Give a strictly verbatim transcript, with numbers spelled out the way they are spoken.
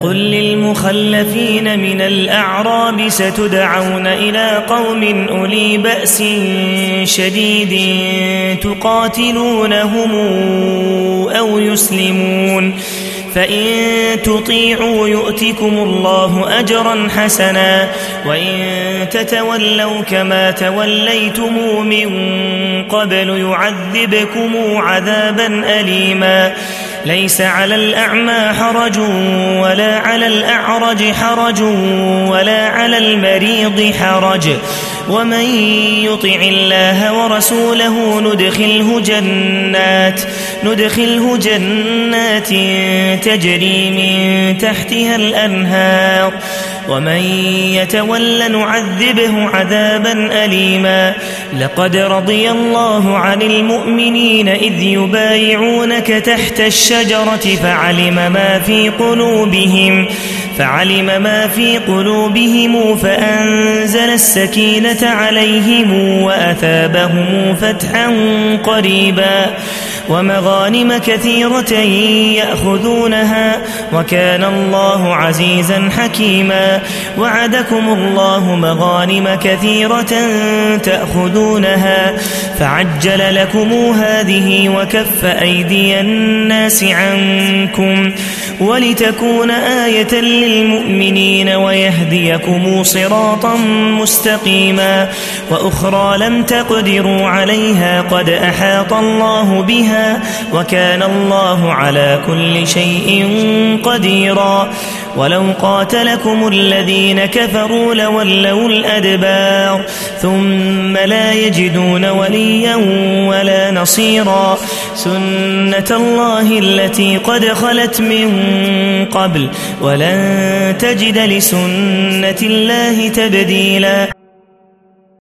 قل للمخلفين من الأعراب ستدعون إلى قوم أولي بأس شديد تقاتلونهم أو يسلمون فإن تطيعوا يؤتكم الله أجرا حسنا وإن تتولوا كما توليتم من قبل يعذبكم عذابا أليما ليس على الأعمى حرج ولا على الأعرج حرج ولا على المريض حرج ومن يطع الله ورسوله ندخله جنات ندخله جنات تجري من تحتها الأنهار ومن يتول نعذبه عذابا أليما لقد رضي الله عن المؤمنين إذ يبايعونك تحت الشجرة فعلم ما في قلوبهم فعلم ما في قلوبهم فأنزل السكينة عليهم وأثابهم فتحا قريبا ومغانم كثيرة يأخذونها وكان الله عزيزا حكيما وعدكم الله مغانم كثيرة تأخذونها فعجل لكم هذه وكف أيدي الناس عنكم ولتكون آية للمؤمنين ويهديكم صراطا مستقيما وأخرى لم تقدروا عليها قد أحاط الله بها وكان الله على كل شيء قديرا ولو قاتلكم الذين كفروا لولوا الأدبار ثم لا يجدون وليا ولا نصيرا سنة الله التي قد خلت من قبل ولن تجد لسنة الله تبديلا.